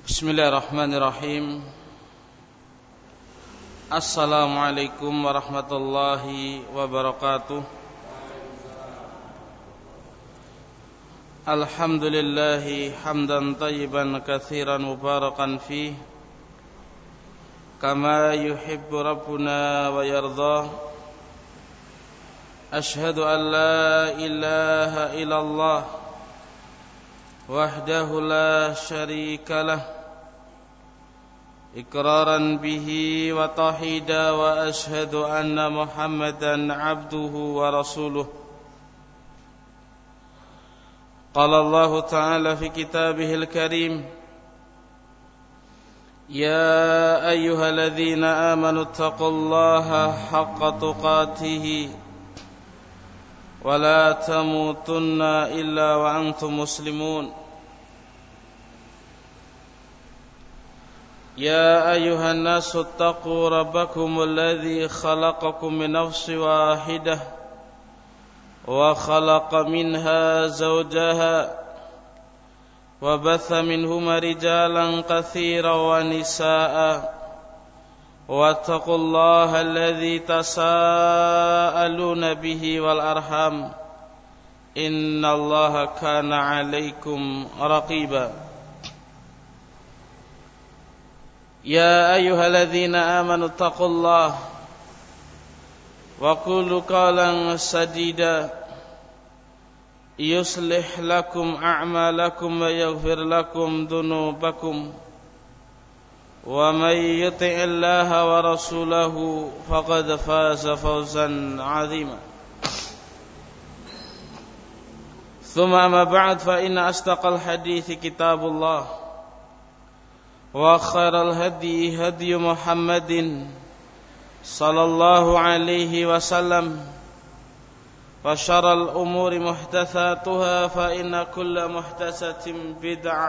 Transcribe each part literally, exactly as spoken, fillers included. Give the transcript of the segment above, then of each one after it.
Bismillahirrahmanirrahim. Assalamualaikum warahmatullahi wabarakatuh. Alhamdulillahi hamdan tayyiban katsiran mubarakan fih, kama yuhibbu rabbuna wa yardah. Ashhadu an la ilaha illallah wahdahu la syarika lah, iqraran bihi wa tauhida, wa ashhadu anna Muhammadan abduhu wa rasuluh. Qala Allah ta'ala fi kitabihil karim, ya ayyuhalladzina amanu taqullaha haqqa tuqatih wa la tamutunna illa wa antum muslimun. يا أيها الناس اتقوا ربكم الذي خلقكم من نفس واحدة وخلق منها زوجها وبث منهما رجالا كثيرا ونساء واتقوا الله الذي تساءلون به والأرحام إن الله كان عليكم رقيبا. يا أيها الذين آمنوا اتقوا الله وقولوا قولا سديدا يصلح لكم أعمالكم ويغفر لكم ذنوبكم ومن يطع الله ورسوله فقد فاز فوزا عظيما. ثم أما بعد، فإن أصدق الحديث كتاب الله وخير الهدي هدي محمد صلى الله عليه وسلم وشر الأمور محدثاتها فإن كل محدثة بدعة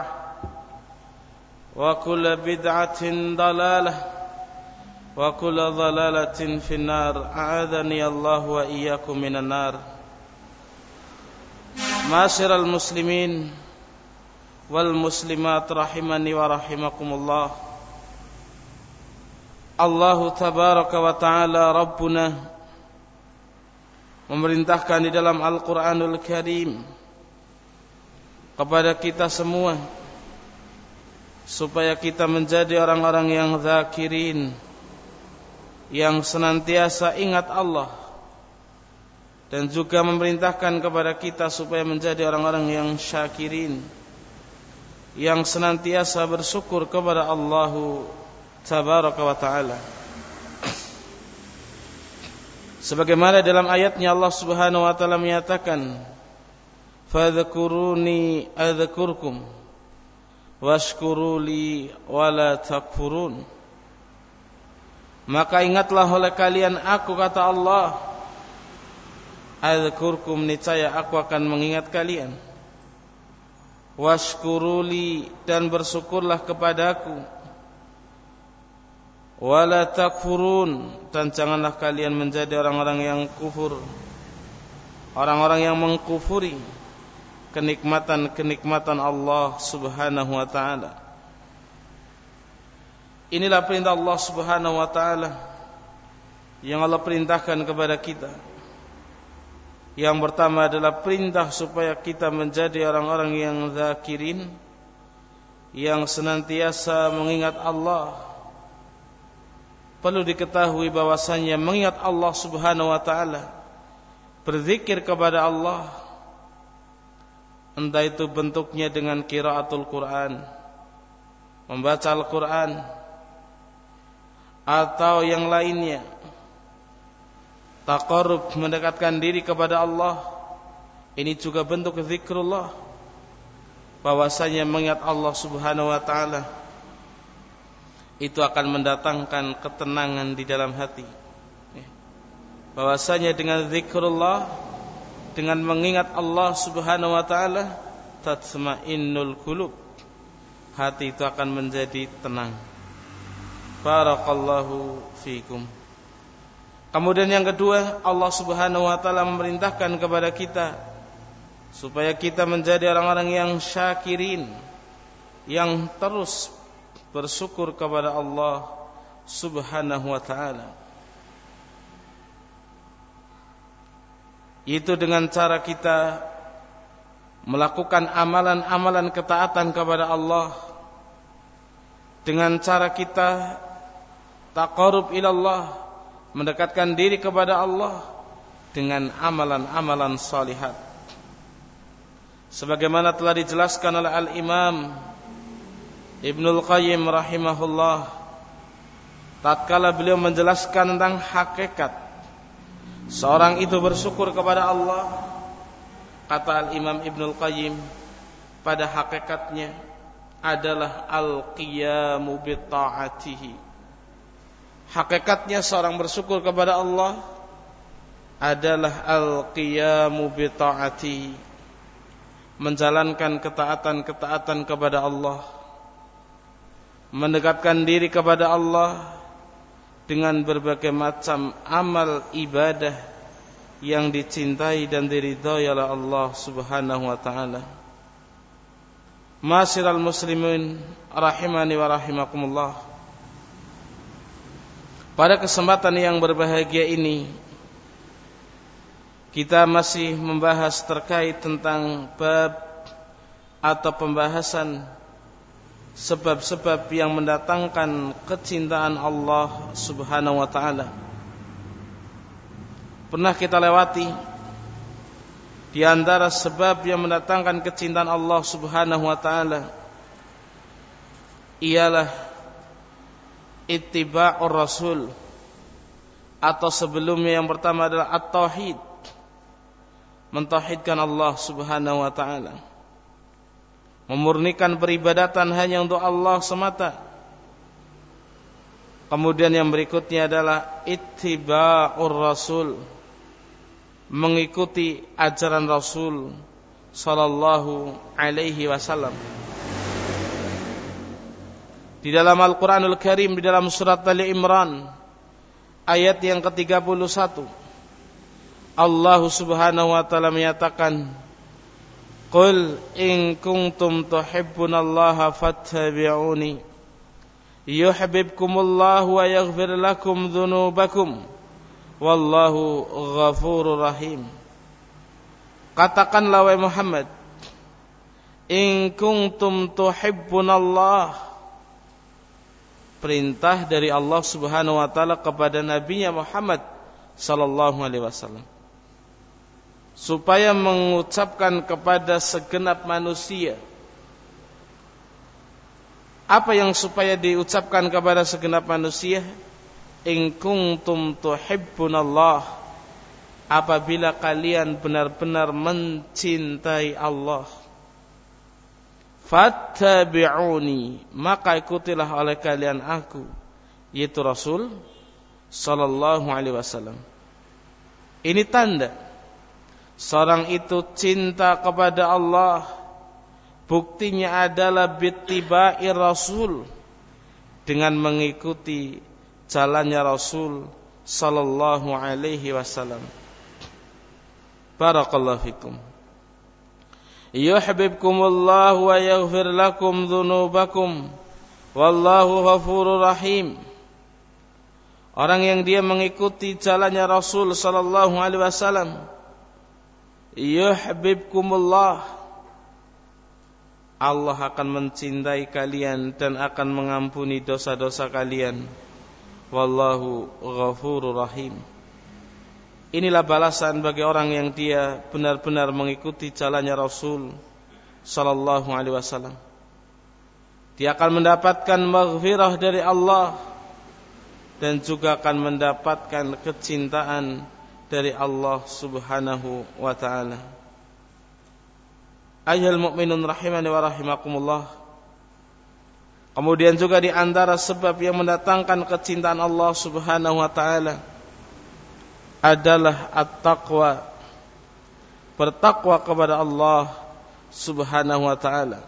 وكل بدعة ضلالة وكل ضلالة في النار. أعاذني الله وإياكم من النار. Ma'asyiral muslimin wal muslimat rahimani wa rahimakumullah. Allah tabaraka wa ta'ala Rabbuna memerintahkan di dalam Al-Quranul Karim kepada kita semua supaya kita menjadi orang-orang yang zakirin, yang senantiasa ingat Allah, dan juga memerintahkan kepada kita supaya menjadi orang-orang yang syakirin, yang senantiasa bersyukur kepada Allah tabaraka wa ta'ala. Sebagaimana dalam ayatnya Allah subhanahu wa ta'ala menyatakan, fadhkuruni adhkurkum washkuruli wala takfurun. Maka ingatlah oleh kalian aku, kata Allah, adhkurkum, niscaya aku akan mengingat kalian, washkuruli, dan bersyukurlah kepadaku, wala takfurun, dan janganlah kalian menjadi orang-orang yang kufur, orang-orang yang mengkufuri kenikmatan-kenikmatan Allah subhanahu wa ta'ala. Inilah perintah Allah subhanahu wa ta'ala yang Allah perintahkan kepada kita. Yang pertama adalah perintah supaya kita menjadi orang-orang yang zakirin, yang senantiasa mengingat Allah. Perlu diketahui bahwasannya mengingat Allah subhanahu wa ta'ala, berzikir kepada Allah, entah itu bentuknya dengan qiraatul Quran, membaca Al-Quran, atau yang lainnya, taqarrub, mendekatkan diri kepada Allah, ini juga bentuk zikrullah. Bahwasanya mengingat Allah subhanahu wa ta'ala itu akan mendatangkan ketenangan di dalam hati. Bahwasanya dengan zikrullah, dengan mengingat Allah subhanahu wa ta'ala, tatma'innul qulub, hati itu akan menjadi tenang. Barakallahu fiikum. Kemudian yang kedua, Allah subhanahu wa ta'ala memerintahkan kepada kita supaya kita menjadi orang-orang yang syakirin, yang terus bersyukur kepada Allah Subhanahu wa ta'ala, itu dengan cara kita melakukan amalan-amalan ketaatan kepada Allah, dengan cara kita taqarrub ilallah, mendekatkan diri kepada Allah dengan amalan-amalan salihat. Sebagaimana telah dijelaskan oleh Al-Imam Ibnul Qayyim rahimahullah tatkala beliau menjelaskan tentang hakikat seorang itu bersyukur kepada Allah, kata Al-Imam Ibnul Qayyim, pada hakikatnya adalah al-qiyamu bi ta'atihi. Hakikatnya seorang bersyukur kepada Allah adalah al-qiyamu bi ta'atihi, menjalankan ketaatan-ketaatan kepada Allah, mendekatkan diri kepada Allah dengan berbagai macam amal ibadah yang dicintai dan diridhai oleh Allah Subhanahu wa ta'ala. Ma'asyiral muslimin rahimani wa rahimakumullah, pada kesempatan yang berbahagia ini kita masih membahas terkait tentang bab atau pembahasan sebab-sebab yang mendatangkan kecintaan Allah Subhanahu wa ta'ala. Pernah kita lewati di antara sebab yang mendatangkan kecintaan Allah Subhanahu wa ta'ala ialah ittiba'ur rasul, atau sebelumnya yang pertama adalah at-tauhid, mentauhidkan Allah Subhanahu wa ta'ala, memurnikan peribadatan hanya untuk Allah semata. Kemudian yang berikutnya adalah ittiba'ur rasul, mengikuti ajaran Rasul sallallahu alaihi wasallam. Di dalam Al-Qur'anul Karim, di dalam surat Ali Imran ayat yang ke tiga puluh satu, Allah Subhanahu wa ta'ala menyatakan, Qul in kuntum tuhibbunallaha fattabi'uni yuhibbukumullahu wa yaghfir lakum dzunubakum wallahu ghafurur rahim. Katakanlah wahai Muhammad, in kuntum tuhibbunallah, perintah dari Allah Subhanahu wa ta'ala kepada Nabi-Nya Muhammad sallallahu alaihi wasallam, supaya mengucapkan kepada segenap manusia. Apa yang supaya diucapkan kepada segenap manusia? In kuntum tuhibbunallah, apabila kalian benar-benar mencintai Allah, fattabi'uni, maka ikutilah oleh kalian aku, yaitu Rasul sallallahu alaihi wasallam. Ini tanda seorang itu cinta kepada Allah. Buktinya adalah bittiba'i Rasul, dengan mengikuti jalannya Rasul sallallahu alaihi wasallam. Barakallahu fikum. Yuhibbukumullahu wa yaghfir lakum dzunubakum wallahu ghafurur rahim. Orang yang dia mengikuti jalannya Rasul sallallahu alaihi wasallam, yuhibbukumullah, Allah akan mencintai kalian dan akan mengampuni dosa-dosa kalian. Wallahu ghafurur rahim. Inilah balasan bagi orang yang dia benar-benar mengikuti jalannya Rasul sallallahu alaihi wasallam. Dia akan mendapatkan maghfirah dari Allah dan juga akan mendapatkan kecintaan dari Allah Subhanahu wa ta'ala. Ayyuhal mu'minun rahimani wa rahimakumullah. Kemudian juga di antara sebab yang mendatangkan kecintaan Allah Subhanahu wa ta'ala adalah at-taqwa, bertakwa kepada Allah Subhanahu wa ta'ala.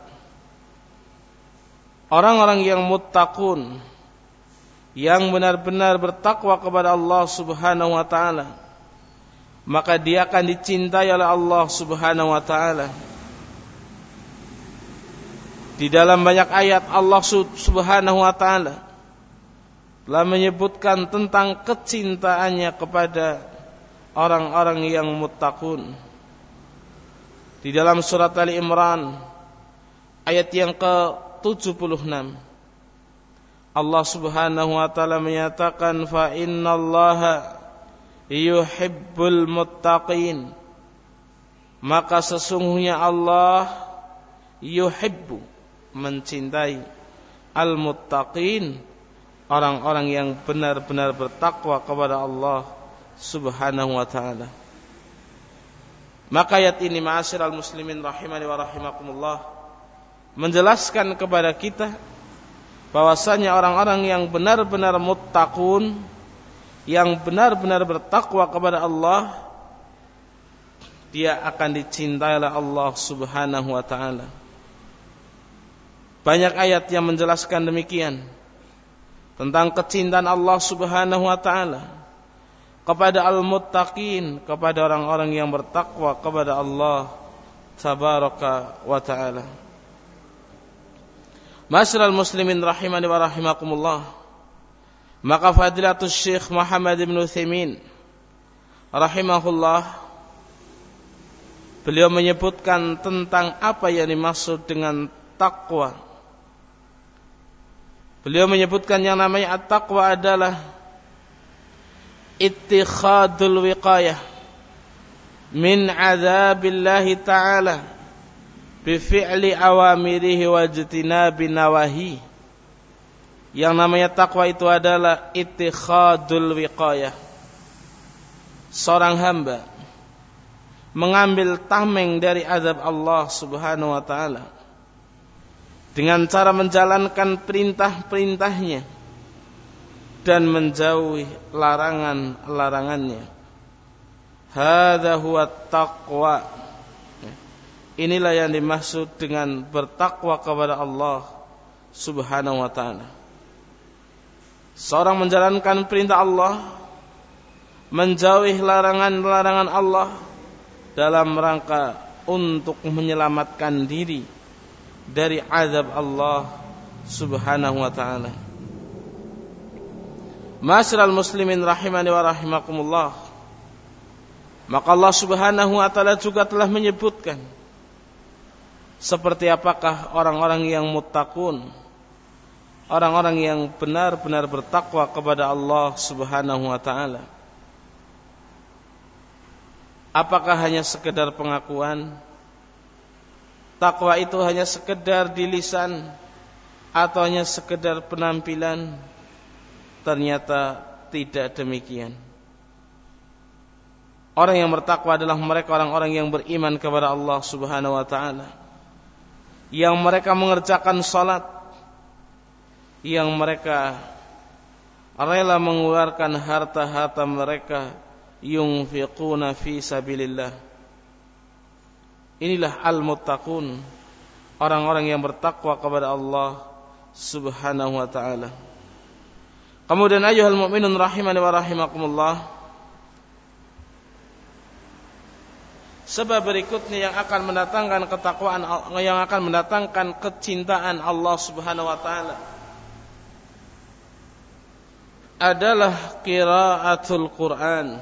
Orang-orang yang muttaqun, yang benar-benar bertakwa kepada Allah Subhanahu wa ta'ala, maka dia akan dicintai oleh Allah Subhanahu wa ta'ala. Di dalam banyak ayat Allah Subhanahu wa taala telah menyebutkan tentang kecintaannya kepada orang-orang yang muttaqun. Di dalam surat Ali Imran ayat yang ke tujuh puluh enam Allah Subhanahu wa taala menyatakan fa innallaha yuhibbul muttaqin, maka sesungguhnya Allah yuhibbu, mencintai, al-muttaqin, orang-orang yang benar-benar bertakwa kepada Allah Subhanahu wa taala. Maka ayat ini ma'asyiral muslimin rahimani wa rahimakumullah menjelaskan kepada kita bahwasanya orang-orang yang benar-benar muttaqun, yang benar-benar bertakwa kepada Allah, dia akan dicintai oleh Allah Subhanahu wa taala. Banyak ayat yang menjelaskan demikian tentang kecintaan Allah Subhanahu wa taala kepada al-muttaqin, kepada orang-orang yang bertakwa kepada Allah tabaraka wa taala. Ma'asyiral muslimin rahimani wa rahimakumullah, maka fadilatul Syekh Muhammad bin Utsaimin rahimahullah, beliau menyebutkan tentang apa yang dimaksud dengan takwa. Beliau menyebutkan yang namanya at-taqwa adalah ittikhadul wiqayah min azabillahi ta'ala bifi'li awamirihi wa jtinabi nawahi. Yang namanya takwa itu adalah ittikhadul wiqayah, seorang hamba mengambil tameng dari azab Allah Subhanahu wa taala dengan cara menjalankan perintah-perintahnya dan menjauhi larangan-larangannya. Hadza huwa taqwa. Inilah yang dimaksud dengan bertakwa kepada Allah Subhanahu wa taala. Seorang menjalankan perintah Allah, menjauhi larangan-larangan Allah dalam rangka untuk menyelamatkan diri dari azab Allah Subhanahu wa taala. Ma'asyiral muslimin rahimani wa rahimakumullah, maka Allah Subhanahu wa taala juga telah menyebutkan seperti apakah orang-orang yang muttaqun, orang-orang yang benar-benar bertakwa kepada Allah Subhanahu wa taala. Apakah hanya sekedar pengakuan? Takwa itu hanya sekedar di lisan atau hanya sekedar penampilan? Ternyata tidak demikian. Orang yang bertakwa adalah mereka orang-orang yang beriman kepada Allah Subhanahu wa taala, yang mereka mengerjakan salat, yang mereka rela mengeluarkan harta-harta mereka, yunfiquna fi sabilillah. Inilah al-muttaqun, orang-orang yang bertakwa kepada Allah Subhanahu wa taala. Kemudian ayyuhal mu'minun rahimani wa rahimakumullah, sebab berikutnya yang akan mendatangkan ketakwaan, yang akan mendatangkan kecintaan Allah Subhanahu wa taala adalah qiraatul Quran.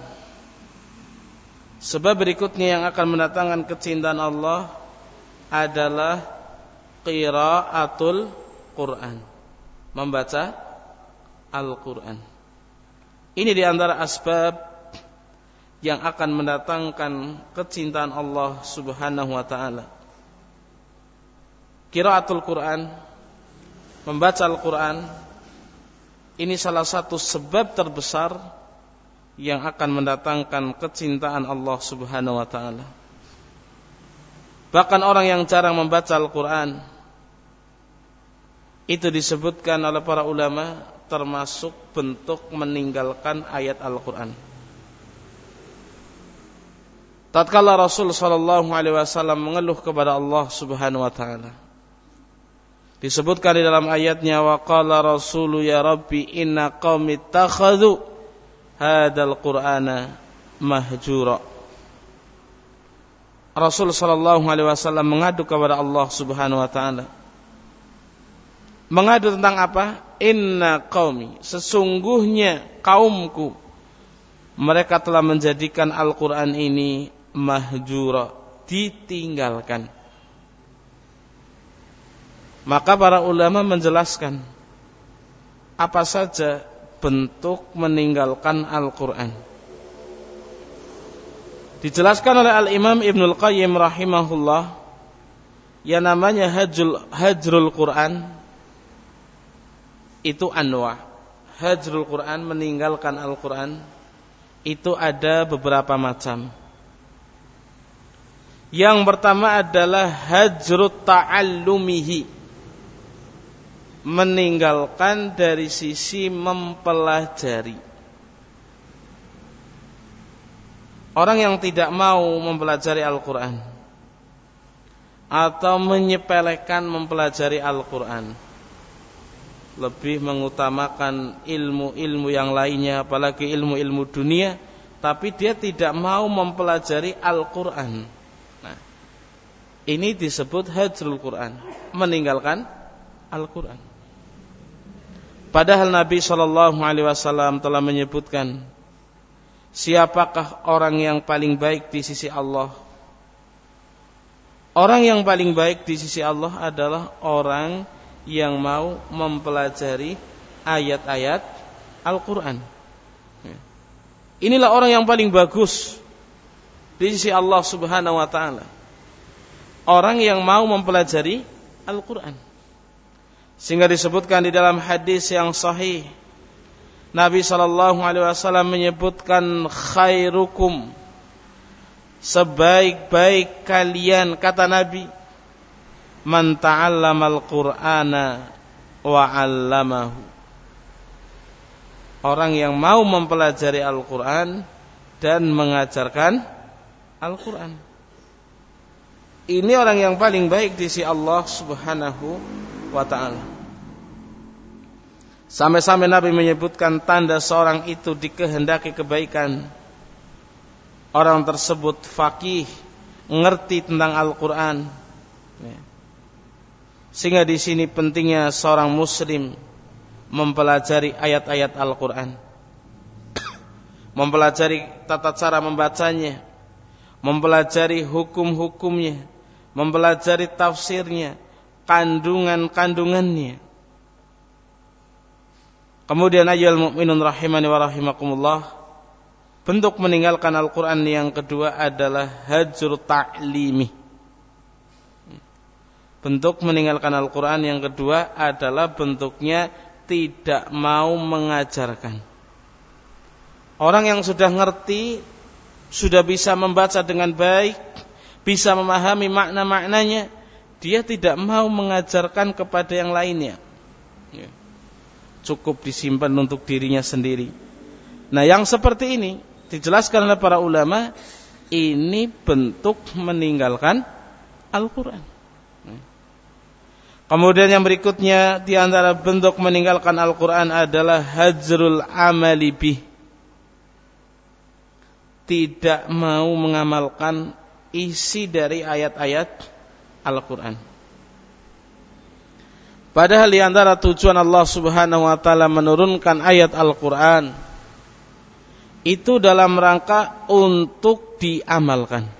Sebab berikutnya yang akan mendatangkan kecintaan Allah adalah qiraatul Quran, membaca Al-Quran. Ini diantara asbab yang akan mendatangkan kecintaan Allah Subhanahu wa ta'ala. Qiraatul Quran, membaca Al-Quran, ini salah satu sebab terbesar yang akan mendatangkan kecintaan Allah Subhanahu wa ta'ala. Bahkan orang yang jarang membaca Al-Quran, itu disebutkan oleh para ulama termasuk bentuk meninggalkan ayat Al-Quran. Tatkala Rasul sallallahu alaihi wasallam mengeluh kepada Allah Subhanahu wa taala, disebutkan di dalam ayatnya, wa qala rasulu ya rabbi inna qaumi ittakhadhu hadzal qur'ana mahjura. Rasul sallallahu alaihi wasallam mengadu kepada Allah Subhanahu wa taala, Mengadu tentang apa? Inna qaumi, sesungguhnya kaumku, mereka telah menjadikan Al-Quran ini mahjura, ditinggalkan. Maka para ulama menjelaskan apa saja bentuk meninggalkan Al-Quran. Dijelaskan oleh Al-Imam Ibnul Qayyim rahimahullah, yang namanya hajrul, hajrul Quran itu anwa. Hajrul Quran, meninggalkan Al-Quran, itu ada beberapa macam. Yang pertama adalah hajrut ta'allumihi, meninggalkan dari sisi mempelajari. Orang yang tidak mau mempelajari Al-Quran atau menyepelekan mempelajari Al-Quran, lebih mengutamakan ilmu-ilmu yang lainnya, apalagi ilmu-ilmu dunia, tapi dia tidak mau mempelajari Al-Quran. Nah, ini disebut hajrul Quran, meninggalkan Al-Quran. Padahal Nabi shallallahu alaihi wasallam telah menyebutkan, siapakah orang yang paling baik di sisi Allah? Orang yang paling baik di sisi Allah adalah orang yang mau mempelajari ayat-ayat Al-Quran. Inilah orang yang paling bagus di sisi Allah subhanahu wa ta'ala, orang yang mau mempelajari Al-Quran. Sehingga disebutkan di dalam hadis yang sahih, Nabi shallallahu alaihi wasallam menyebutkan, khairukum, sebaik-baik kalian, kata Nabi, man ta'allamal Qur'ana wa 'allamahu, orang yang mau mempelajari Al-Quran dan mengajarkan Al-Quran. Ini orang yang paling baik di sisi Allah subhanahu wa ta'ala. Sampai-sampai Nabi menyebutkan tanda seorang itu dikehendaki kebaikan, orang tersebut faqih, ngerti tentang Al-Quran. Sehingga di sini pentingnya seorang muslim mempelajari ayat-ayat Al-Quran, mempelajari tata cara membacanya, mempelajari hukum-hukumnya, mempelajari tafsirnya, kandungan-kandungannya. Kemudian ayyuhal mu'minun rahimani wa rahimakumullah, bentuk meninggalkan Al-Quran yang kedua adalah hajr ta'limi. Bentuk meninggalkan Al-Quran yang kedua adalah bentuknya tidak mau mengajarkan. Orang yang sudah ngerti, sudah bisa membaca dengan baik, bisa memahami makna-maknanya, dia tidak mau mengajarkan kepada yang lainnya. Cukup disimpan untuk dirinya sendiri. Nah, yang seperti ini dijelaskan oleh para ulama, ini bentuk meninggalkan Al-Quran. Kemudian yang berikutnya di antara bentuk meninggalkan Al-Quran adalah hajrul amali bih, tidak mau mengamalkan isi dari ayat-ayat Al-Quran. Padahal di antara tujuan Allah subhanahu wa ta'ala menurunkan ayat Al-Quran itu dalam rangka untuk diamalkan.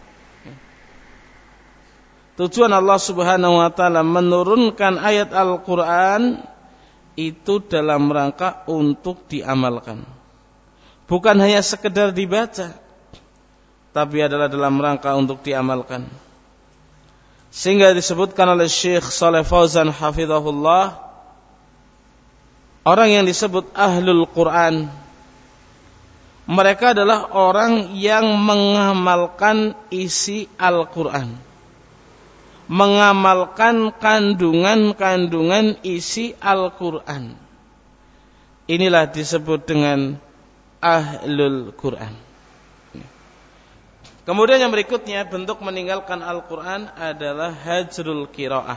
Tujuan Allah subhanahu wa ta'ala menurunkan ayat Al-Quran itu dalam rangka untuk diamalkan. Bukan hanya sekedar dibaca, tapi adalah dalam rangka untuk diamalkan. Sehingga disebutkan oleh Syekh Shalih Fauzan hafizahullah, orang yang disebut ahlul Quran, mereka adalah orang yang mengamalkan isi Al-Quran, mengamalkan kandungan-kandungan isi Al-Quran. Inilah disebut dengan ahlul Quran. Kemudian yang berikutnya, bentuk meninggalkan Al-Quran adalah hajrul qiraah.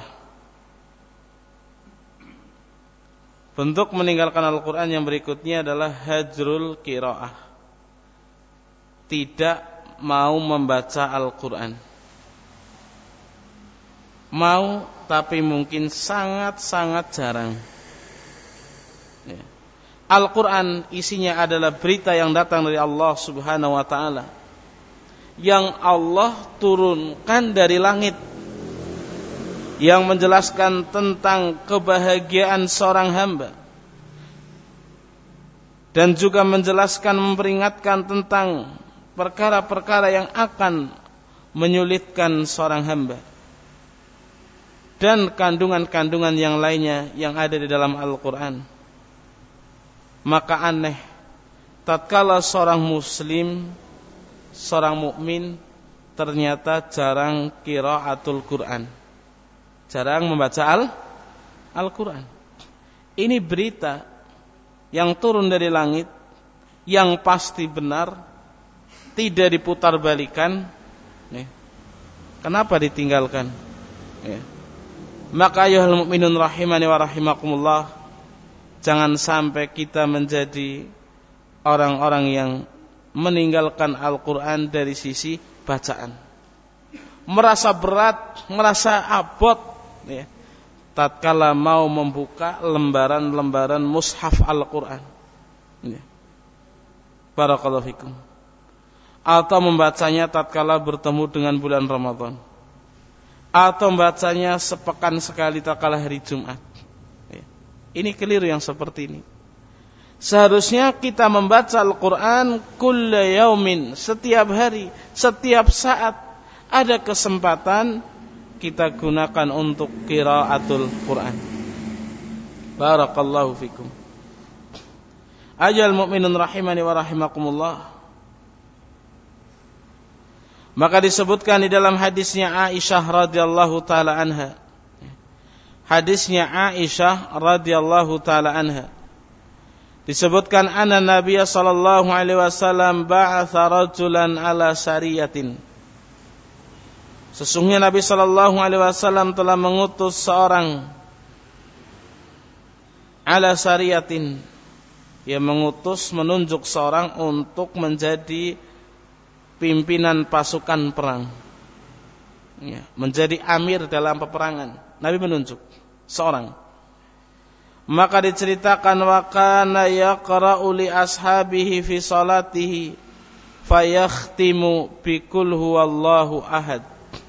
Bentuk meninggalkan Al-Quran yang berikutnya adalah hajrul qiraah, tidak mau membaca Al-Quran. mau, tapi mungkin sangat-sangat jarang. Ya. Al-Quran isinya adalah berita yang datang dari Allah Subhanahu wa ta'ala, yang Allah turunkan dari langit, yang menjelaskan tentang kebahagiaan seorang hamba, dan juga menjelaskan, memperingatkan tentang perkara-perkara yang akan menyulitkan seorang hamba, dan kandungan-kandungan yang lainnya yang ada di dalam Al-Quran. Maka aneh tatkala seorang muslim, seorang mukmin ternyata jarang qiraatul Quran, jarang membaca Al Al-Quran. Ini berita yang turun dari langit, yang pasti benar, tidak diputar balikan. Kenapa ditinggalkan? Maka ayyuhal mu'minun rahimani wa rahimakumullah, jangan sampai kita menjadi orang-orang yang meninggalkan Al-Quran dari sisi bacaan, merasa berat, merasa abot, ya, tatkala mau membuka lembaran-lembaran mushaf Al-Quran, ya. Barakallahu fikum. Atau membacanya tatkala bertemu dengan bulan Ramadan, atau membacanya sepekan sekali tatkala hari Jumat. Ini keliru yang seperti ini. Seharusnya kita membaca Al-Quran kulla yaumin, setiap hari, setiap saat ada kesempatan kita gunakan untuk qiraatul Quran. Barakallahu fikum. Ajal mu'minun rahimani wa rahimakumullah. Maka disebutkan di dalam hadisnya Aisyah radhiyallahu taala anha. Hadisnya Aisyah radhiyallahu taala anha. Disebutkan anna Nabiy sallallahu alaihi wasallam ba'atha rajulan ala sariyatin. Sesungguhnya Nabi sallallahu alaihi wasallam telah mengutus seorang ala sariyatin, yang mengutus, menunjuk seorang untuk menjadi pimpinan pasukan perang, ya, menjadi amir dalam peperangan. Nabi menunjuk seorang. Maka diceritakan wa kana yaqra'u li ashabihi fi salatihi fayakhtimu bi qul huwallahu ahad.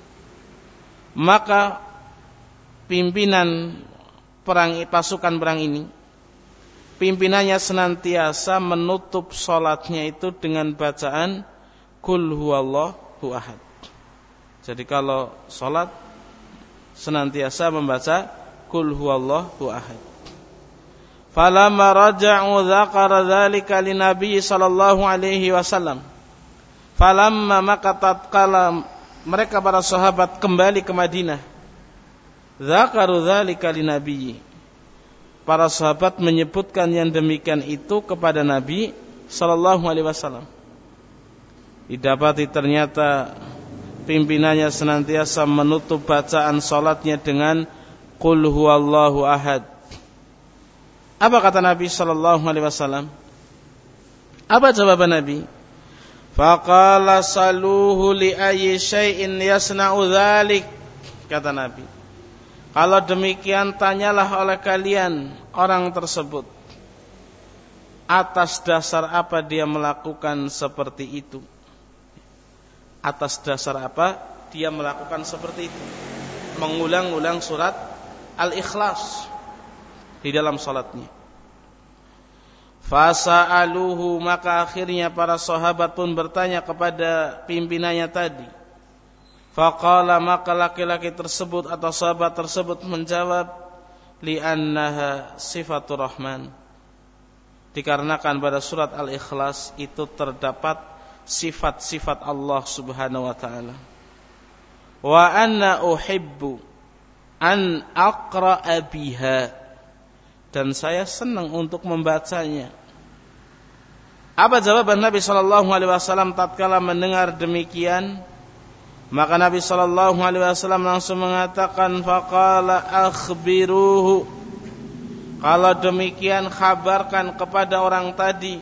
Maka pimpinan perang, pasukan perang ini, pimpinannya senantiasa menutup salatnya itu dengan bacaan qul huwallahu ahad. Jadi kalau salat senantiasa membaca qul huwallahu ahad. Falamma raja'u dzakara dzalika linabi sallallahu alaihi wasallam. Falamma maka tatkala mereka para sahabat kembali ke Madinah, dzakaru dzalika linabi, para sahabat menyebutkan yang demikian itu kepada Nabi sallallahu alaihi wasallam. Didapati ternyata pimpinannya senantiasa menutup bacaan salatnya dengan qul huwallahu ahad. Apa kata Nabi sallallahu alaihi wasallam? Apa jawaban Nabi? Faqala saluhu li ayyi syai'in yasna'u dzalik. Kata Nabi, kalau demikian tanyalah oleh kalian orang tersebut, atas dasar apa dia melakukan seperti itu? Atas dasar apa dia melakukan seperti itu? Mengulang-ulang surat Al-Ikhlas di dalam salatnya. Fasa'aluhu, maka akhirnya para sahabat pun bertanya kepada pimpinannya tadi. Faqala, maka laki-laki tersebut atau sahabat tersebut menjawab, li'annaha sifatur rahman, dikarenakan pada surat Al-Ikhlas itu terdapat sifat-sifat Allah Subhanahu wa ta'ala. Wa anna uhibbu an aqra'a biha, dan saya senang untuk membacanya. Apa jawaban Nabi sallallahu alaihi wasallam tatkala mendengar demikian? Maka Nabi sallallahu alaihi wasallam langsung mengatakan, faqala akhbiruhu, kalau demikian kabarkan kepada orang tadi,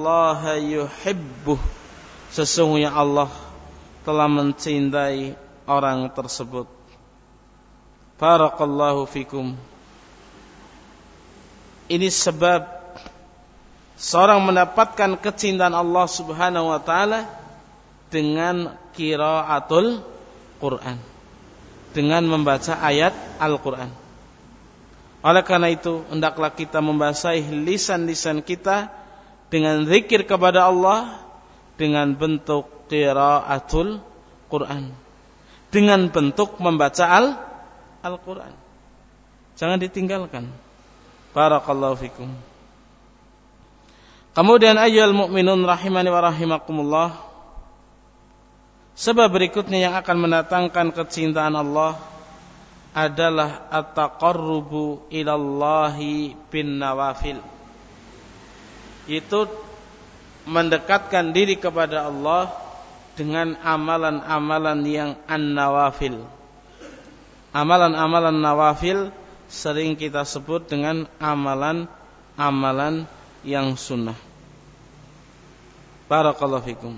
annallaha yuhibbuh, sesungguhnya Allah telah mencintai orang tersebut. Barakallahu fikum. Ini sebab seorang mendapatkan kecintaan Allah Subhanahu wa taala dengan qiraatul Quran, dengan membaca ayat Al-Quran. Oleh karena itu, hendaklah kita membasahi lisan-lisan kita dengan zikir kepada Allah dengan bentuk qiraatul Quran, dengan bentuk membaca Al Al-Quran. Jangan ditinggalkan. Barakallahu fikum. Kemudian ayyuhal mu'minun rahimani wa rahimakumullah, sebab berikutnya yang akan mendatangkan kecintaan Allah adalah at-taqarrubu ilallahi bin nawafil. Itu mendekatkan diri kepada Allah dengan amalan-amalan yang an-nawafil. Amalan-amalan nawafil sering kita sebut dengan amalan-amalan yang sunnah. Barakallahu fikum.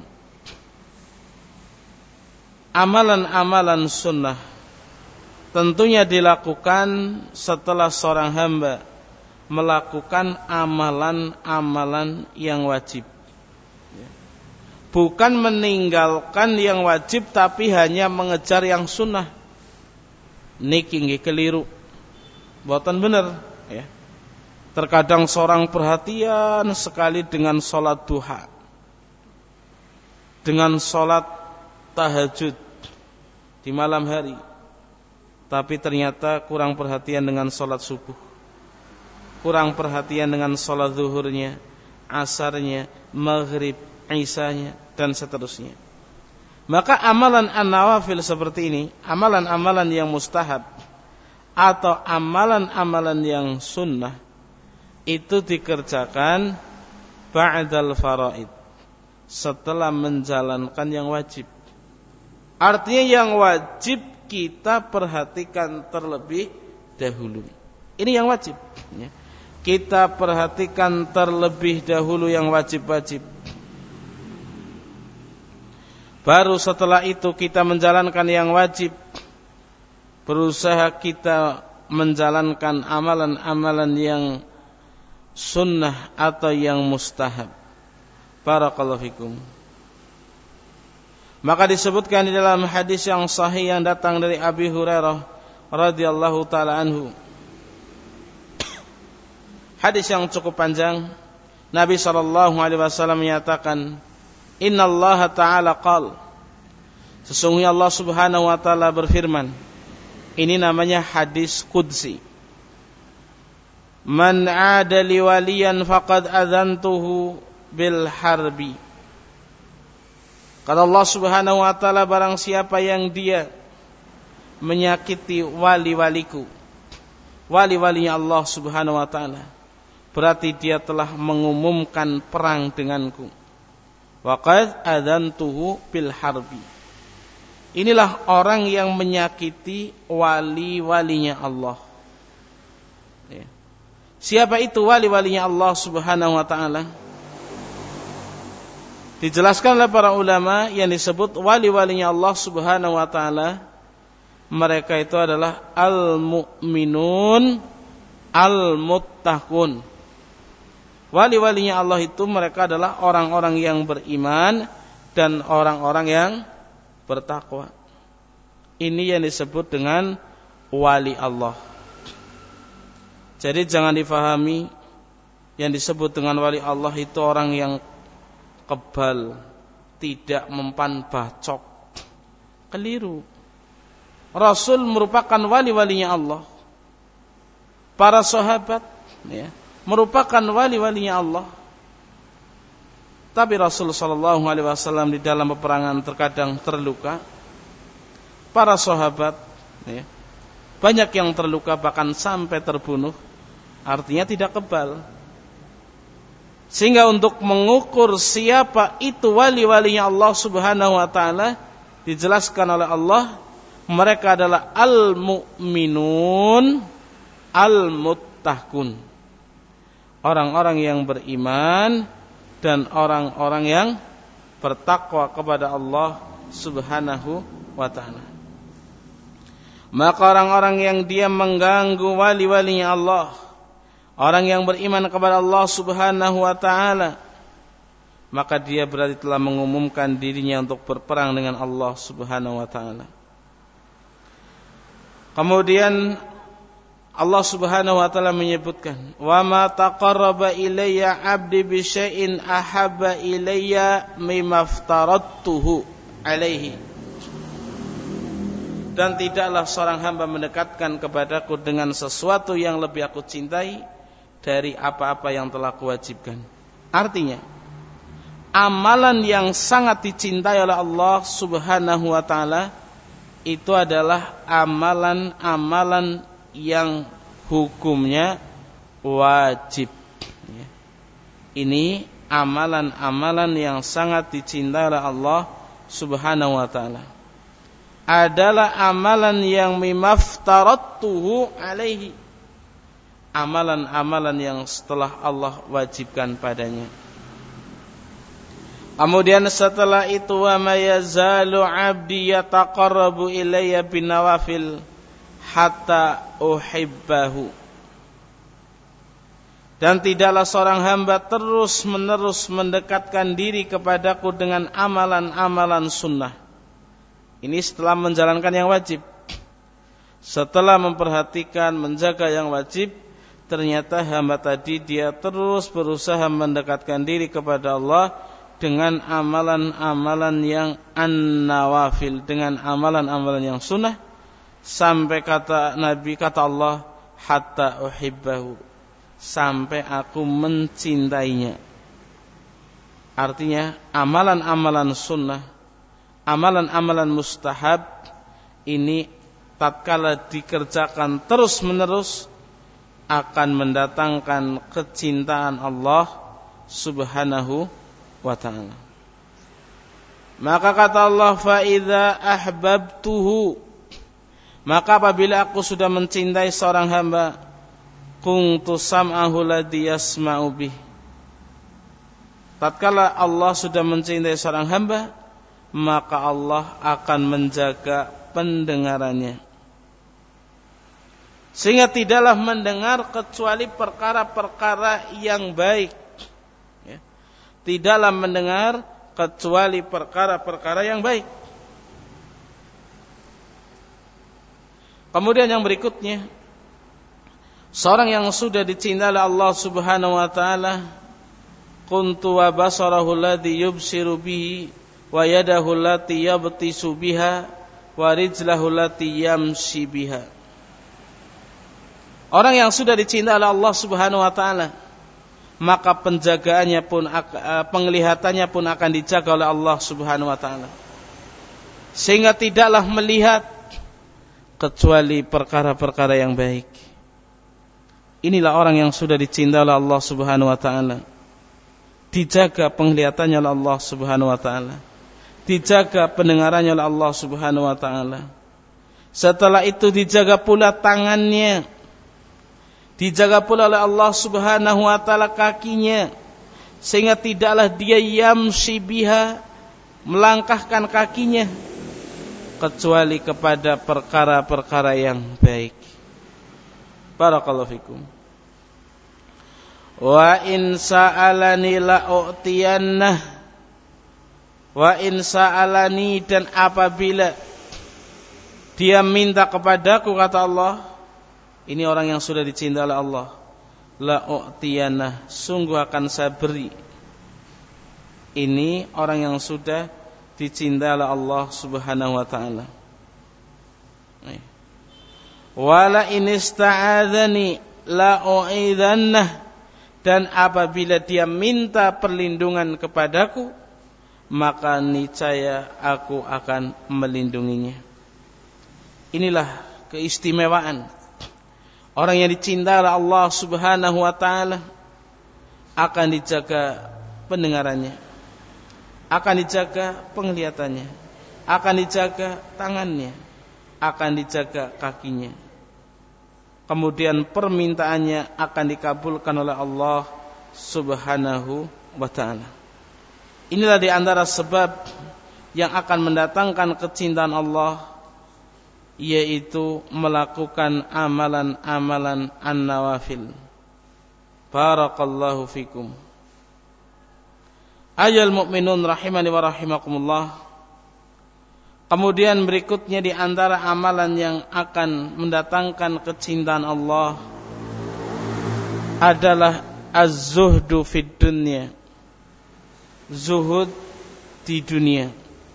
Amalan-amalan sunnah tentunya dilakukan setelah seorang hamba melakukan amalan-amalan yang wajib. Bukan meninggalkan yang wajib tapi hanya mengejar yang sunnah. Niki nggih keliru. Mboten bener ya. Terkadang seorang perhatian sekali dengan sholat duha, dengan sholat tahajud di malam hari, tapi ternyata kurang perhatian dengan sholat subuh, kurang perhatian dengan sholat zuhurnya, asarnya, maghrib, isanya, dan seterusnya. Maka amalan an-nawafil seperti ini, amalan-amalan yang mustahab atau amalan-amalan yang sunnah, itu dikerjakan ba'dal faraid, setelah menjalankan yang wajib. Artinya yang wajib kita perhatikan terlebih dahulu. Ini yang wajib ya. Kita perhatikan terlebih dahulu yang wajib-wajib. Baru setelah itu kita menjalankan yang wajib. Berusaha kita menjalankan amalan-amalan yang sunnah atau yang mustahab. Barakallahu fikum. Maka disebutkan di dalam hadis yang sahih yang datang dari Abi Hurairah radhiyallahu taala anhu. Hadis yang cukup panjang. Nabi sallallahu alaihi wasallam menyatakan, "Innallaha ta'ala qala." Sesungguhnya Allah Subhanahu wa taala berfirman. Ini namanya hadis qudsi. Man 'ada li waliyan faqad adzantuhu bil harbi. Kata Allah Subhanahu wa taala, barang siapa yang dia menyakiti wali-waliku, wali-walinya Allah Subhanahu wa taala, berarti dia telah mengumumkan perang denganku. Waqad adzantuhu bil harbi. Inilah orang yang menyakiti wali-walinya Allah. Ya. Siapa itu wali-walinya Allah Subhanahu wa ta'ala? Dijelaskan oleh para ulama yang disebut wali-walinya Allah Subhanahu wa ta'ala, mereka itu adalah al-mu'minun al-muttaqun. Wali-walinya Allah itu mereka adalah orang-orang yang beriman dan orang-orang yang bertakwa. Ini yang disebut dengan wali Allah. Jadi jangan difahami yang disebut dengan wali Allah itu orang yang kebal, tidak mempan bacok. Keliru. Rasul merupakan wali-walinya Allah. Para sahabat ya, merupakan wali-walinya Allah. Tapi Rasul sallallahu alaihi wasallam di dalam peperangan terkadang terluka. Para sahabat ya, banyak yang terluka bahkan sampai terbunuh. Artinya tidak kebal. Sehingga untuk mengukur siapa itu wali-walinya Allah Subhanahu wa taala, dijelaskan oleh Allah, mereka adalah al-mu'minun al-muttaqun. Orang-orang yang beriman dan orang-orang yang bertakwa kepada Allah Subhanahu wa ta'ala. Maka orang-orang yang dia mengganggu wali-walinya Allah, orang yang beriman kepada Allah Subhanahu wa ta'ala, maka dia berarti telah mengumumkan dirinya untuk berperang dengan Allah Subhanahu wa ta'ala. Kemudian Allah Subhanahu wa ta'ala menyebutkan, "Wa ma taqarraba ilayya 'abdi bi syai'in ahabba ilayya mimma aftaradtuhu 'alaihi." Dan tidaklah seorang hamba mendekatkan kepadaku dengan sesuatu yang lebih aku cintai dari apa-apa yang telah kuwajibkan. Artinya, amalan yang sangat dicintai oleh Allah Subhanahu wa ta'ala itu adalah amalan-amalan yang hukumnya wajib. Ini amalan-amalan yang sangat dicintai oleh Allah Subhanahu wa ta'ala. Adalah amalan yang mimaftaradtuhu alaihi, amalan-amalan yang setelah Allah wajibkan padanya. Kemudian setelah itu, wa ma yazalu 'abdi yataqarrabu ilayya binawafil hatta uhibbahu. Dan tidaklah seorang hamba terus menerus mendekatkan diri kepadaku dengan amalan-amalan sunnah. Ini setelah menjalankan yang wajib. Setelah memperhatikan, menjaga yang wajib, ternyata hamba tadi dia terus berusaha mendekatkan diri kepada Allah dengan amalan-amalan yang an-nawafil, dengan amalan-amalan yang sunnah, sampai kata Nabi, kata Allah, hatta uhibbahu, sampai aku mencintainya. Artinya amalan-amalan sunnah, amalan-amalan mustahab ini tatkala dikerjakan terus-menerus akan mendatangkan kecintaan Allah Subhanahu wa ta'ala. Maka kata Allah, fa idza ahbabtuhu, maka apabila aku sudah mencintai seorang hamba, kuntu sam'ahu ladzi yasma'u bih. Tatkala Allah sudah mencintai seorang hamba, maka Allah akan menjaga pendengarannya, sehingga tidaklah mendengar kecuali perkara-perkara yang baik. Ya. Tidaklah mendengar kecuali perkara-perkara yang baik. Kemudian yang berikutnya, seorang yang sudah dicintai oleh Allah Subhanahu wa ta'ala, kuntu wa basarahu alladhi yubsiru bihi wa yadahu allati yabtisu biha wa rijlahu allati yamshi biha. Orang yang sudah dicintai oleh Allah Subhanahu wa ta'ala, maka penjagaannya pun, penglihatannya pun akan dijaga oleh Allah Subhanahu wa ta'ala, sehingga tidaklah melihat kecuali perkara-perkara yang baik. Inilah orang yang sudah dicintai oleh Allah Subhanahu wa ta'ala, dijaga penglihatannya oleh Allah Subhanahu wa ta'ala, dijaga pendengarannya oleh Allah Subhanahu wa ta'ala. Setelah itu dijaga pula tangannya, dijaga pula oleh Allah Subhanahu wa ta'ala kakinya, sehingga tidaklah dia yamshi biha, melangkahkan kakinya, kecuali kepada perkara-perkara yang baik. Barakallahu fikum. Wa in sa'alani la'u'tiyannah, wa in sa'alani, dan apabila dia minta kepadaku, kata Allah, ini orang yang sudah dicintai oleh Allah, la'u'tiyannah, sungguh akan saya beri. Ini orang yang sudah dicintai oleh Allah Subhanahu wa ta'ala. Wala in ista'adzani la'u'idhannah, dan apabila dia minta perlindungan kepadaku, maka niscaya aku akan melindunginya. Inilah keistimewaan orang yang dicintai oleh Allah Subhanahu wa ta'ala. Akan dijaga pendengarannya, akan dijaga penglihatannya, akan dijaga tangannya, akan dijaga kakinya. Kemudian permintaannya akan dikabulkan oleh Allah Subhanahu wa ta'ala. Inilah di antara sebab yang akan mendatangkan kecintaan Allah yaitu melakukan amalan-amalan an-nawafil. Barakallahu fikum. Ayyuhal mu'minun rahimani wa rahimakumullah. Kemudian berikutnya di antara amalan yang akan mendatangkan kecintaan Allah adalah az-zuhdu fid dunya. Zuhud di dunia.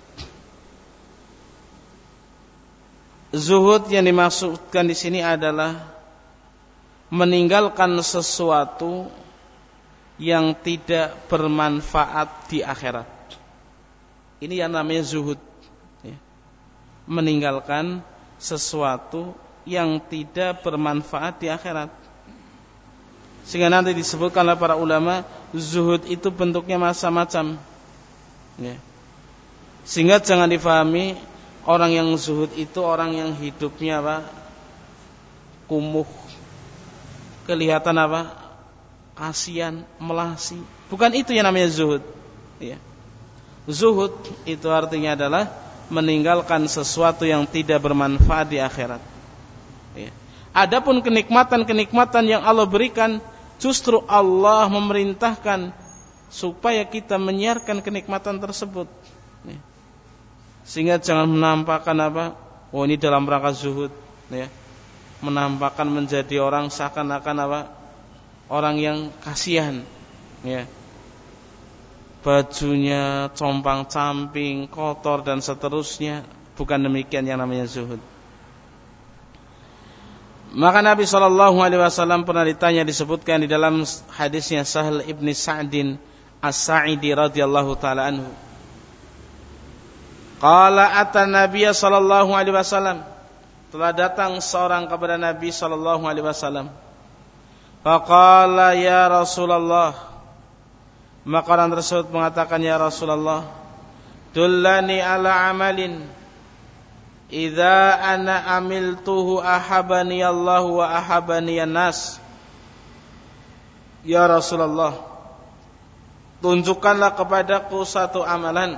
Zuhud yang dimaksudkan di sini adalah meninggalkan sesuatu yang tidak bermanfaat di akhirat. Ini yang namanya zuhud, ya. Meninggalkan sesuatu yang tidak bermanfaat di akhirat. Sehingga nanti disebutkan oleh para ulama, zuhud itu bentuknya macam-macam, ya. Sehingga jangan difahami orang yang zuhud itu orang yang hidupnya apa? Kumuh, kelihatan apa? Kasihan, melasi. Bukan itu yang namanya zuhud, ya. Zuhud itu artinya adalah meninggalkan sesuatu yang tidak bermanfaat di akhirat, ya. Adapun kenikmatan-kenikmatan yang Allah berikan, justru Allah memerintahkan supaya kita menyiarkan kenikmatan tersebut, ya. Sehingga jangan menampakkan apa? Oh, ini dalam rangka zuhud, ya. Menampakkan menjadi orang seakan-akan apa? Orang yang kasihan, ya. Bajunya compang-camping, kotor dan seterusnya. Bukan demikian yang namanya zuhud. Maka Nabi shallallahu alaihi wasallam pernah ditanya, disebutkan di dalam hadisnya Sahal ibni Sa'din As-Sa'idi radhiyallahu taala anhu. Qala ata Nabiya sallallahu alaihi wasallam, telah datang seorang kepada Nabi sallallahu alaihi wasallam. Faqala ya Rasulullah, maka orang tersebut mengatakan, ya Rasulullah, dullani ala amalin idza ana amiltuhu ahabani Allah wa ahabani an-nas. Ya Rasulullah, tunjukkanlah kepadaku satu amalan,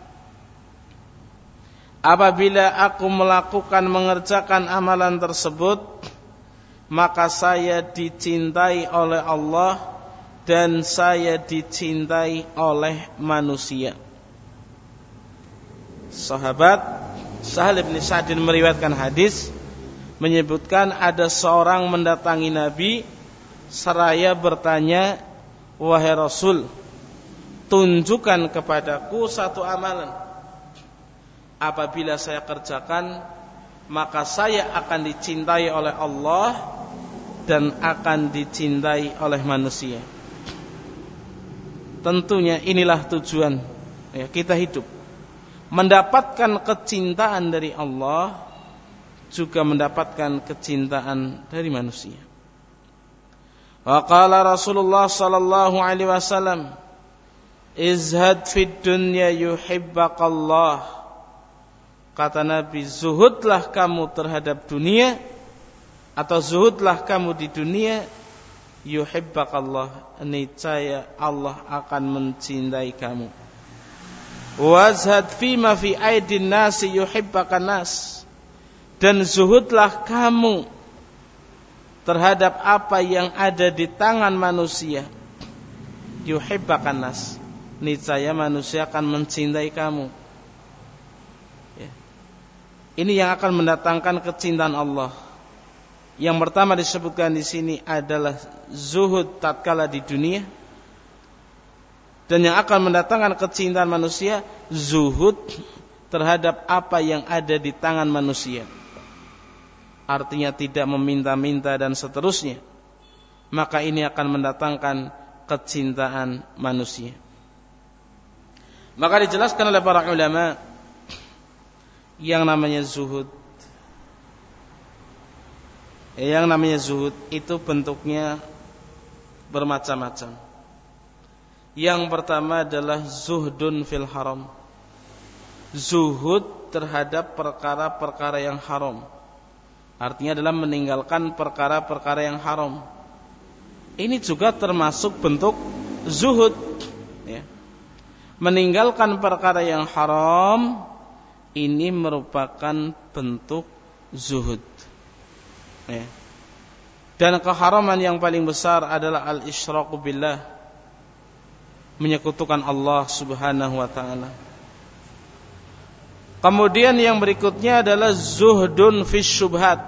apabila aku melakukan, mengerjakan amalan tersebut, maka saya dicintai oleh Allah dan saya dicintai oleh manusia. Sahabat Sahal bin Sa'din meriwayatkan hadis, menyebutkan ada seorang mendatangi Nabi seraya bertanya, wahai Rasul, tunjukkan kepadaku satu amalan, apabila saya kerjakan, maka saya akan dicintai oleh Allah dan akan dicintai oleh manusia. Tentunya inilah tujuan, ya, kita hidup, mendapatkan kecintaan dari Allah, juga mendapatkan kecintaan dari manusia. Wa qala Rasulullah sallallahu alaihi wasallam, izhad fid dunya yuhibbaqallah. Kata Nabi, zuhudlah kamu terhadap dunia, atau zuhudlah kamu di dunia, yuhibbaqallah, niscaya Allah akan mencintai kamu. Wazhad fima fi aidin nasi yuhibbaqan nas, dan zuhudlah kamu terhadap apa yang ada di tangan manusia, yuhibbaqan nas, niscaya manusia akan mencintai kamu. Ini yang akan mendatangkan kecintaan Allah. Yang pertama disebutkan di sini adalah zuhud tatkala di dunia, dan yang akan mendatangkan kecintaan manusia, zuhud terhadap apa yang ada di tangan manusia. Artinya tidak meminta-minta dan seterusnya. Maka ini akan mendatangkan kecintaan manusia. Maka dijelaskan oleh para ulama, yang namanya zuhud, yang namanya zuhud itu bentuknya bermacam-macam. Yang pertama adalah zuhdun fil haram, zuhud terhadap perkara-perkara yang haram. Artinya adalah meninggalkan perkara-perkara yang haram. Ini juga termasuk bentuk zuhud, ya. Meninggalkan perkara yang haram ini merupakan bentuk zuhud. Ya. Dan keharaman yang paling besar adalah al-isyraku billah, menyekutukan Allah Subhanahu wa taala. Kemudian yang berikutnya adalah zuhdun fi syubhat,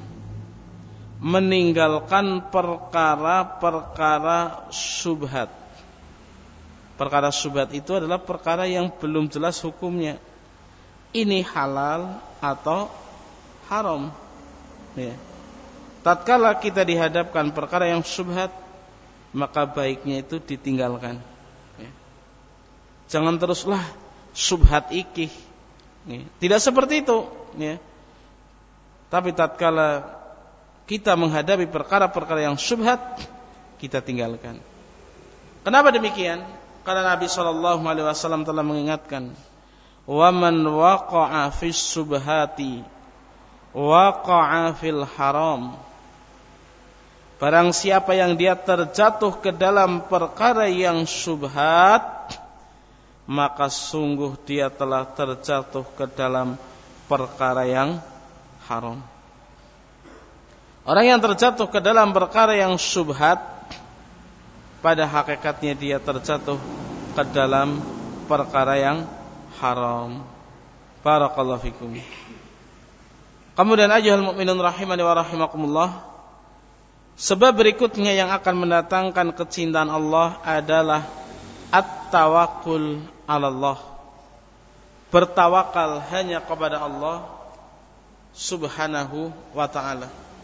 meninggalkan perkara-perkara syubhat. Perkara syubhat itu adalah perkara yang belum jelas hukumnya. Ini halal atau haram. Ya. Tatkala kita dihadapkan perkara yang syubhat, maka baiknya itu ditinggalkan. Ya. Jangan teruslah syubhat ikih. Ya. Tidak seperti itu. Ya. Tapi tatkala kita menghadapi perkara-perkara yang syubhat, kita tinggalkan. Kenapa demikian? Karena Nabi shallallahu alaihi wasallam telah mengingatkan, wa man waqa'a fis syubhati waqa'a fil haram. Barang siapa yang dia terjatuh ke dalam perkara yang syubhat, maka sungguh dia telah terjatuh ke dalam perkara yang haram. Orang yang terjatuh ke dalam perkara yang syubhat, pada hakikatnya dia terjatuh ke dalam perkara yang haram. Barakallahu fikum. Kemudian ayyuhal mu'minun rahimani wa rahimakumullah, sebab berikutnya yang akan mendatangkan kecintaan Allah adalah at-tawakkul 'ala Allah. Bertawakal hanya kepada Allah Subhanahu wa ta'ala.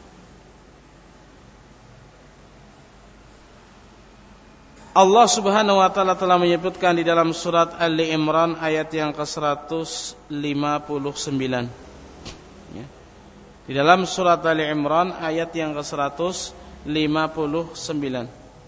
Allah Subhanahu wa taala telah menyebutkan di dalam surat Ali Imran ayat yang ke seratus lima puluh sembilan. Ya. Di dalam surat Ali Imran ayat yang ke seratus lima puluh sembilan.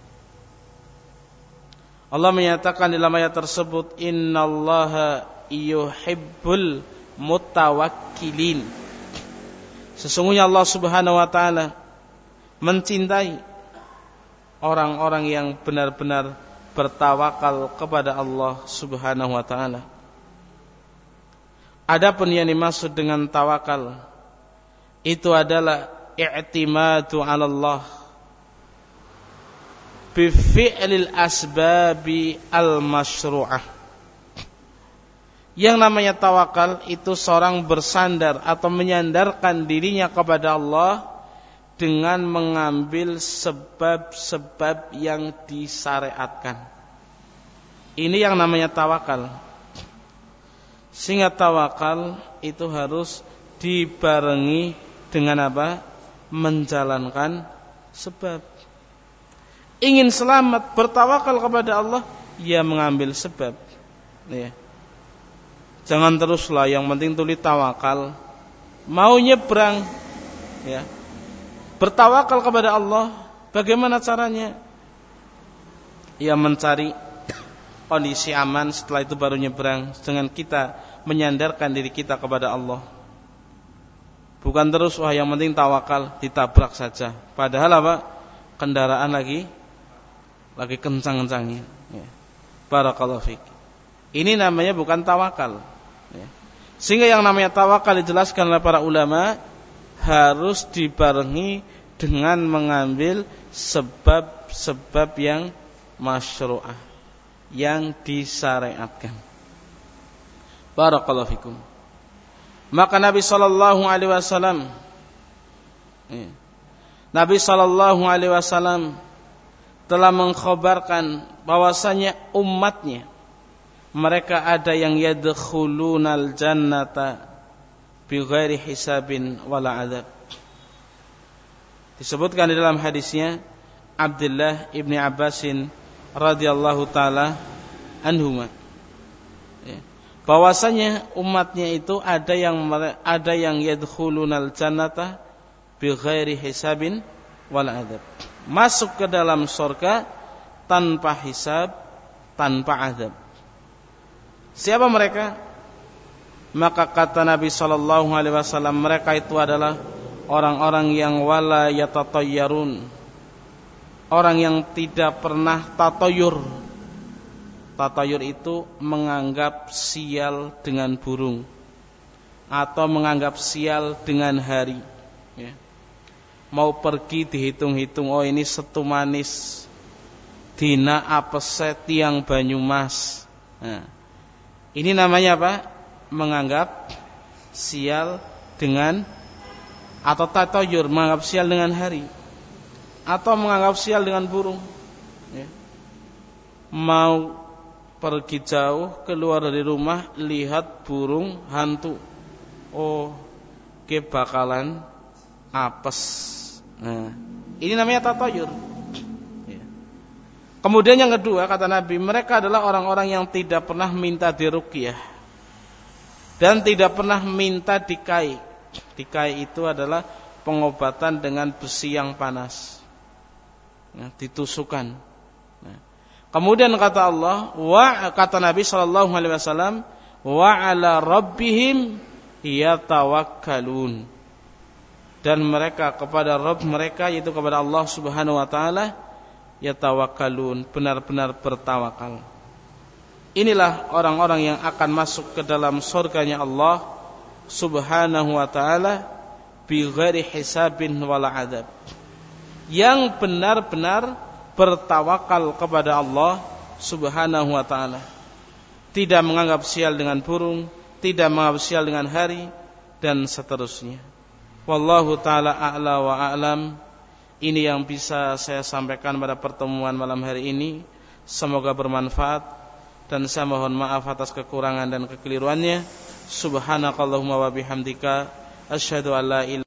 Allah menyatakan dalam ayat tersebut, innallaha yuhibbul mutawakkilin. Sesungguhnya Allah Subhanahu wa taala mencintai orang-orang yang benar-benar bertawakal kepada Allah Subhanahu wa taala. Adapun yang dimaksud dengan tawakal itu adalah i'timadu 'ala Allah bi fi'lil asbabi al-masyru'ah. Yang namanya tawakal itu seorang bersandar atau menyandarkan dirinya kepada Allah dengan mengambil sebab-sebab yang disyariatkan. Ini yang namanya tawakal. Sehingga tawakal itu harus dibarengi dengan apa? Menjalankan sebab. Ingin selamat, bertawakal kepada Allah, ya mengambil sebab. Ya. Jangan teruslah yang penting tulis tawakal. Mau nyebrang, ya. Bertawakal kepada Allah, bagaimana caranya? Ya mencari kondisi aman, setelah itu baru nyebrang, dengan kita menyandarkan diri kita kepada Allah. Bukan terus, wah yang penting tawakal, ditabrak saja. Padahal apa? Kendaraan lagi lagi kencang-kencangnya. Ya. Barakallahu fiik. Ini namanya bukan tawakal. Ya. Sehingga yang namanya tawakal dijelaskan oleh para ulama harus dibarengi dengan mengambil sebab-sebab yang masyru'ah, yang disyariatkan. Barakallahu fikum. Maka Nabi sallallahu alaihi wasallam ya, Nabi sallallahu alaihi wasallam telah mengkhabarkan bahwasanya umatnya mereka ada yang yadkhulunal jannata bighairi hisabin wala adab. Disebutkan di dalam hadisnya Abdullah ibni Abbasin radhiyallahu taala anhuma, ya, bahwasanya umatnya itu ada yang ada yang yadkhulunal jannata bighairi hisabin wala adab, masuk ke dalam surga tanpa hisab, tanpa azab. Siapa mereka? Maka kata Nabi sallallahu alaihi wasallam, mereka itu adalah orang-orang yang wala yatatayyarun, orang yang tidak pernah tatayur. Tatayur itu menganggap sial dengan burung. atau menganggap sial dengan hari. Ya. Mau pergi dihitung-hitung, oh ini setu manis, dina apese tiang Banyumas. Nah, ini namanya apa? Menganggap sial dengan, atau tatoyur, menganggap sial dengan hari, atau menganggap sial dengan burung. Ya. Mau pergi jauh keluar dari rumah, lihat burung hantu, oh ke bakalan apes. Nah, ini namanya tatoyur. Ya. Kemudian yang kedua, kata Nabi, mereka adalah orang-orang yang tidak pernah minta diruqyah dan tidak pernah minta dikai. Dikai itu adalah pengobatan dengan besi yang panas, nah, ditusukkan. Nah, kemudian kata Allah, wa kata Nabi sallallahu alaihi wasallam, wa ala rabbihim yatawakkalun. Dan mereka kepada Rabb mereka, yaitu kepada Allah Subhanahu wa taala, yatawakkalun, benar-benar bertawakal. Inilah orang-orang yang akan masuk ke dalam surganya Allah Subhanahu wa taala bi ghairi hisabin wala adab. Yang benar-benar bertawakal kepada Allah Subhanahu wa taala, tidak menganggap sial dengan burung, tidak menganggap sial dengan hari, dan seterusnya. Wallahu taala a'la wa a'lam. Ini yang bisa saya sampaikan pada pertemuan malam hari ini. Semoga bermanfaat, dan saya mohon maaf atas kekurangan dan kekeliruannya. Subhanakallahumma wa bihamdika asyhadu an la ilaha